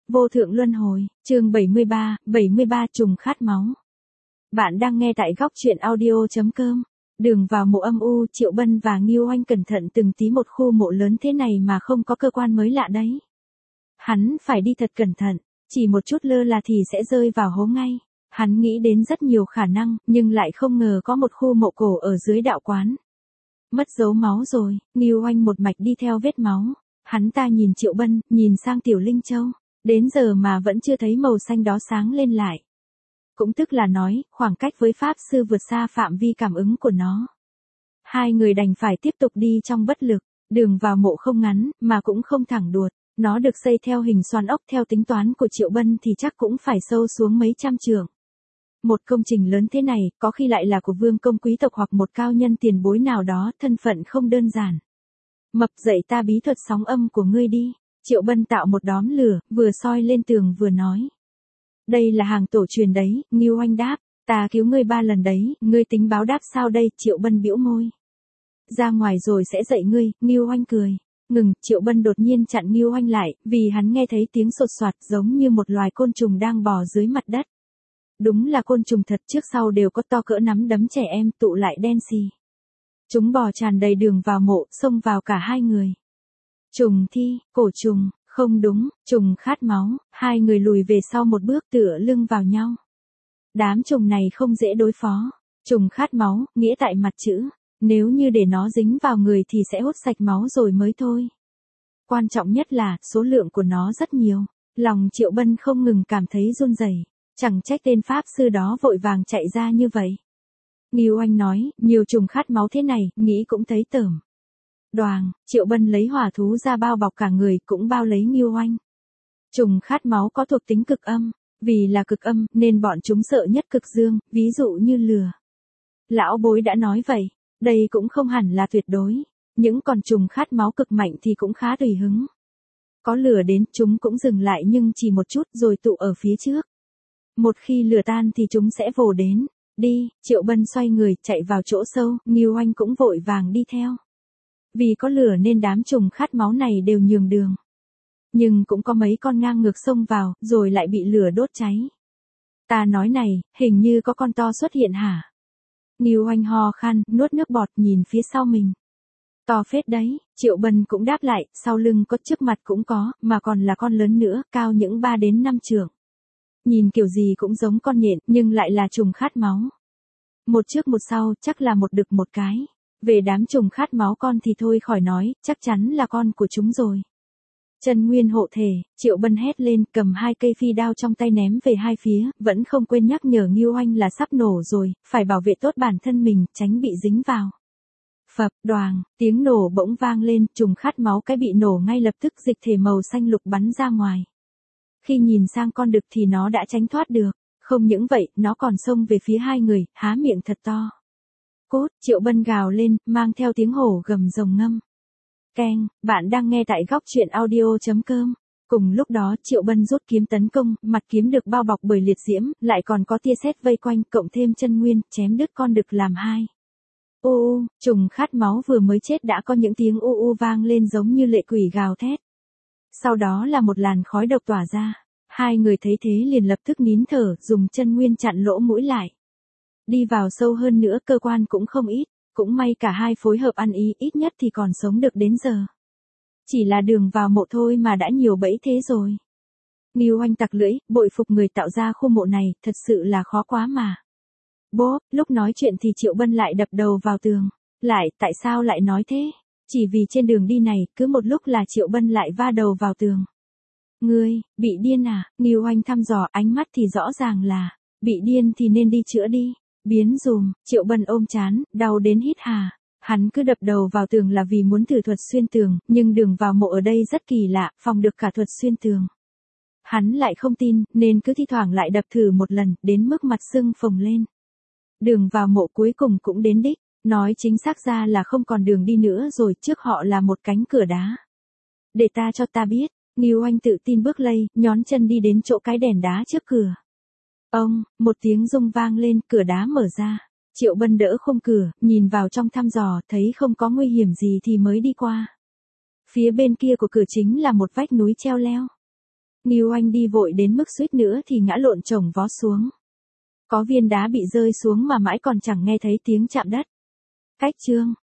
Vô thượng luân hồi, chương 73 trùng khát máu. Bạn đang nghe tại góc truyện audio.com. Đường vào mộ âm u, Triệu Bân và Ngưu Oanh cẩn thận từng tí một khu mộ lớn thế này mà không có cơ quan mới lạ đấy. Hắn phải đi thật cẩn thận, chỉ một chút lơ là thì sẽ rơi vào hố ngay. Hắn nghĩ đến rất nhiều khả năng, nhưng lại không ngờ có một khu mộ cổ ở dưới đạo quán. Mất dấu máu rồi, Ngưu Oanh một mạch đi theo vết máu. Hắn ta nhìn Triệu Bân, nhìn sang Tiểu Linh Châu. Đến giờ mà vẫn chưa thấy màu xanh đó sáng lên lại. Cũng tức là nói, khoảng cách với Pháp Sư vượt xa phạm vi cảm ứng của nó. Hai người đành phải tiếp tục đi trong bất lực, đường vào mộ không ngắn, mà cũng không thẳng đuột. Nó được xây theo hình xoắn ốc theo tính toán của Triệu Bân thì chắc cũng phải sâu xuống mấy trăm trượng. Một công trình lớn thế này, có khi lại là của vương công quý tộc hoặc một cao nhân tiền bối nào đó, thân phận không đơn giản. Mập dậy ta bí thuật sóng âm của ngươi đi. Triệu Bân tạo một đóm lửa, vừa soi lên tường vừa nói. Đây là hàng tổ truyền đấy, Ngưu Oanh đáp. Ta cứu ngươi 3 lần đấy, ngươi tính báo đáp sao đây? Triệu Bân bĩu môi. Ra ngoài rồi sẽ dạy ngươi, Ngưu Oanh cười. Ngừng, Triệu Bân đột nhiên chặn Ngưu Oanh lại, vì hắn nghe thấy tiếng sột soạt giống như một loài côn trùng đang bò dưới mặt đất. Đúng là côn trùng thật, trước sau đều có to cỡ nắm đấm trẻ em, tụ lại đen xì. Chúng bò tràn đầy đường vào mộ, xông vào cả hai người. Trùng thi, cổ trùng, không đúng, trùng khát máu, hai người lùi về sau một bước tựa lưng vào nhau. Đám trùng này không dễ đối phó. Trùng khát máu, nghĩa tại mặt chữ. Nếu như để nó dính vào người thì sẽ hút sạch máu rồi mới thôi. Quan trọng nhất là, số lượng của nó rất nhiều. Lòng Triệu Bân không ngừng cảm thấy run rẩy. Chẳng trách tên Pháp Sư đó vội vàng chạy ra như vậy. Ngưu Oanh nói, nhiều trùng khát máu thế này, nghĩ cũng thấy tởm. Đoàng, Triệu Bân lấy hỏa thú ra bao bọc cả người, cũng bao lấy Ngưu Oanh. Trùng khát máu có thuộc tính cực âm, vì là cực âm nên bọn chúng sợ nhất cực dương, ví dụ như lửa. Lão bối đã nói vậy, đây cũng không hẳn là tuyệt đối, những con trùng khát máu cực mạnh thì cũng khá tùy hứng. Có lửa đến chúng cũng dừng lại nhưng chỉ một chút rồi tụ ở phía trước. Một khi lửa tan thì chúng sẽ vồ đến. Đi, Triệu Bân xoay người chạy vào chỗ sâu, Ngưu Oanh cũng vội vàng đi theo. Vì có lửa nên đám trùng khát máu này đều nhường đường. Nhưng cũng có mấy con ngang ngược xông vào, rồi lại bị lửa đốt cháy. Ta nói này, hình như có con to xuất hiện hả? Ngưu Oanh ho khan, nuốt nước bọt nhìn phía sau mình. To phết đấy, Triệu Bân cũng đáp lại, sau lưng có, trước mặt cũng có, mà còn là con lớn nữa, cao những 3 đến 5 trượng. Nhìn kiểu gì cũng giống con nhện, nhưng lại là trùng khát máu. Một trước một sau, chắc là một đực một cái. Về đám trùng khát máu con thì thôi khỏi nói, chắc chắn là con của chúng rồi. Chân nguyên hộ thể, Triệu Bân hét lên, cầm 2 cây phi đao trong tay ném về hai phía, vẫn không quên nhắc nhở Ngưu Oanh là sắp nổ rồi, phải bảo vệ tốt bản thân mình, tránh bị dính vào. Phập, đoàng, tiếng nổ bỗng vang lên, trùng khát máu cái bị nổ ngay lập tức dịch thể màu xanh lục bắn ra ngoài. Khi nhìn sang con đực thì nó đã tránh thoát được, không những vậy, nó còn xông về phía hai người, há miệng thật to. Cốt, Triệu Bân gào lên, mang theo tiếng hổ gầm rồng ngâm. Keng, bạn đang nghe tại góc truyện audio.com. Cùng lúc đó Triệu Bân rút kiếm tấn công, mặt kiếm được bao bọc bởi liệt diễm, lại còn có tia sét vây quanh, cộng thêm chân nguyên, chém đứt con đực làm hai. Trùng khát máu vừa mới chết đã có những tiếng vang lên giống như lệ quỷ gào thét. Sau đó là một làn khói độc tỏa ra. Hai người thấy thế liền lập tức nín thở, dùng chân nguyên chặn lỗ mũi lại. Đi vào sâu hơn nữa, cơ quan cũng không ít. Cũng may cả hai phối hợp ăn ý, ít nhất thì còn sống được đến giờ. Chỉ là đường vào mộ thôi mà đã nhiều bẫy thế rồi. Ngưu Oanh tặc lưỡi, bội phục người tạo ra khu mộ này, thật sự là khó quá mà. Bố, lúc nói chuyện thì Triệu Bân lại đập đầu vào tường. Tại sao lại nói thế? Chỉ vì trên đường đi này, cứ một lúc là Triệu Bân lại va đầu vào tường. Ngươi, bị điên à? Ngưu Oanh thăm dò, ánh mắt thì rõ ràng là, bị điên thì nên đi chữa đi. Biến dùm, Triệu Bân ôm chán, đau đến hít hà. Hắn cứ đập đầu vào tường là vì muốn thử thuật xuyên tường, nhưng đường vào mộ ở đây rất kỳ lạ, phòng được cả thuật xuyên tường. Hắn lại không tin, nên cứ thi thoảng lại đập thử một lần, đến mức mặt sưng phồng lên. Đường vào mộ cuối cùng cũng đến đích, nói chính xác ra là không còn đường đi nữa rồi, trước họ là một cánh cửa đá. Để ta cho ta biết, Ngưu Oanh tự tin bước lây, nhón chân đi đến chỗ cái đèn đá trước cửa. Một tiếng rung vang lên, cửa đá mở ra. Triệu Bân đỡ khung cửa, nhìn vào trong thăm dò, thấy không có nguy hiểm gì thì mới đi qua. Phía bên kia của cửa chính là một vách núi treo leo. Ngưu Anh đi vội đến mức suýt nữa thì ngã lộn chồng vó xuống. Có viên đá bị rơi xuống mà mãi còn chẳng nghe thấy tiếng chạm đất. Cách chương